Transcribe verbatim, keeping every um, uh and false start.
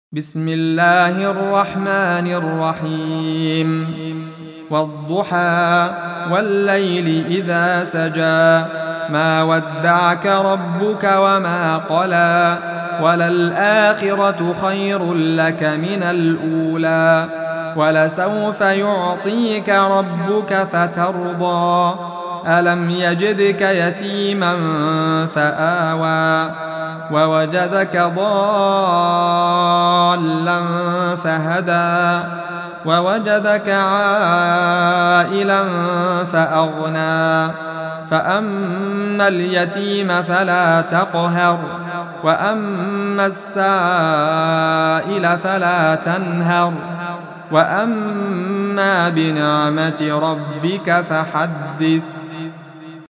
بسم الله الرحمن الرحيم والضحى والليل إذا سجى ما ودعك ربك وما قلى وللآخرة خير لك من الأولى ولسوف يعطيك ربك فترضى ألم يجدك يتيما فآوى ووجدك ضالا فهدى ووجدك عائلا فأغنى فأما اليتيم فلا تقهر وأما السائل فلا تنهر وأما بنعمة ربك فحدث.